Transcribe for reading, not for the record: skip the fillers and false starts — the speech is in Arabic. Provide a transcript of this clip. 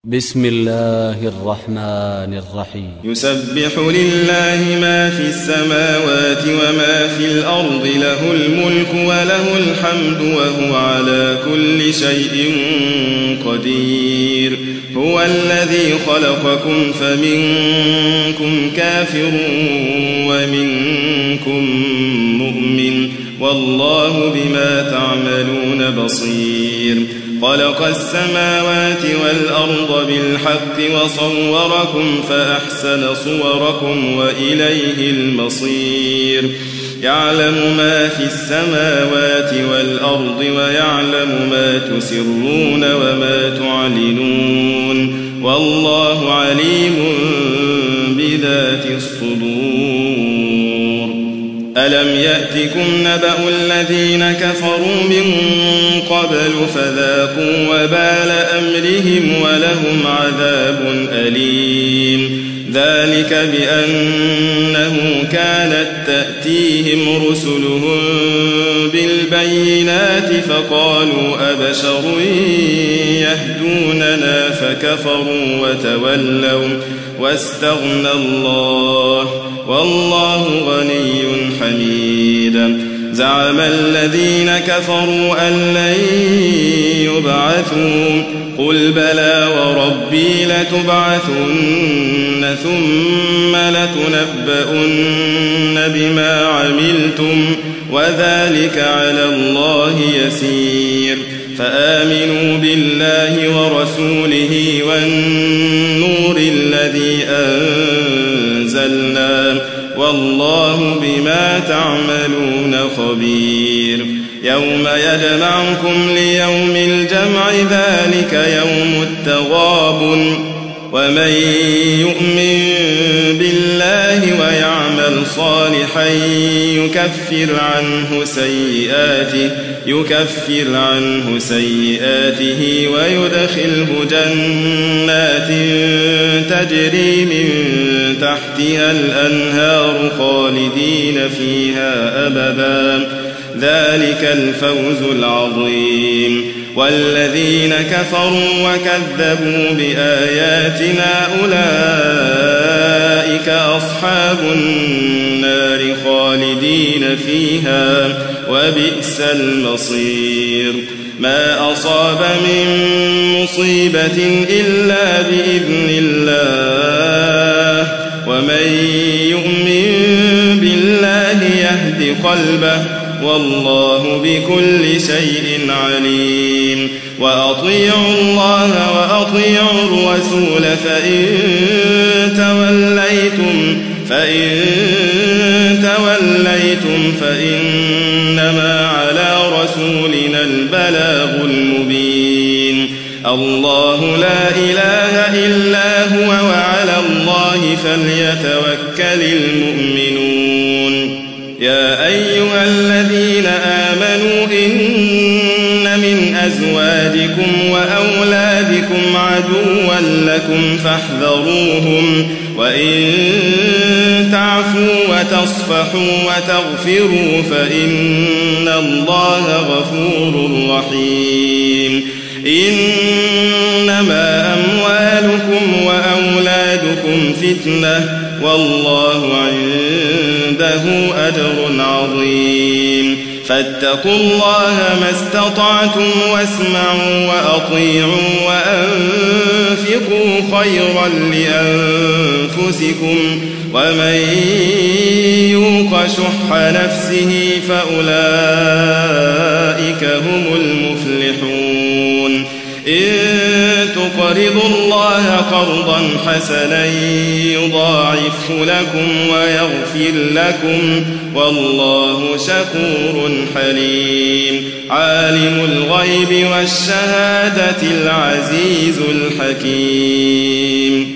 بسم الله الرحمن الرحيم يسبح لله ما في السماوات وما في الأرض له الملك وله الحمد وهو على كل شيء قدير هو الذي خلقكم فمنكم كافر ومنكم مؤمن والله بما تعملون بصير خلق السماوات والأرض بالحق وصوركم فأحسن صوركم وإليه المصير يعلم ما في السماوات والأرض ويعلم ما تسرون وما تعلنون والله عليم بذات الصدور ألم يأتكم نبأ الذين كفروا من قبل فذاقوا وبال أمرهم ولهم عذاب أليم ذلك بأنه كانت تأتيهم رسلهم بالبينات فقالوا أبشر يهدوننا فكفروا وتولوا واستغنى الله والله غني حميد زعم الذين كفروا أن لن يبعثوا قل بلى وربي لتبعثن ثم لتنبؤن بما عملتم وذلك على الله يسير فآمنوا بالله ورسوله والنور الذي أنزلنا والله بما تعملون خبير يوم يجمعكم ليوم الجمع ذلك يوم التغابن ومن يؤمن بالله ويعمل صالحا يكفر عنه سيئاته ويدخله جنات تجري من تحتها الأنهار خالدين فيها أبدا ذلك الفوز العظيم والذين كفروا وكذبوا بآياتنا أولئك أصحاب النار خالدين فيها وبئس المصير ما أصاب من مصيبة إلا بإذن الله ومن يؤمن بالله يهد قلبه والله بكل شيء عليم وأطيعوا الله وأطيعوا الرسول فإن توليتم فإنما على رسولنا البلاغ المبين الله لا إله إلا هو وعلى الله فليتوكل المؤمنون يا أيها الذين آمنوا إن من أزواجكم وأولادكم عدوا لكم فاحذروهم وإن تعفوا وتصفحوا وتغفروا فإن الله غفور رحيم إنما أموالكم وأولادكم فتنة والله عنده أجر عظيم فاتقوا الله ما استطعتم واسمعوا وأطيعوا وأنفقوا خيرا لأنفسكم ومن يوق شح نفسه فأولئك هم المفلحون إن تقرضوا الله قرضا حسنا يضاعفه لكم ويغفر لكم والله شكور حليم عالم الغيب والشهادة العزيز الحكيم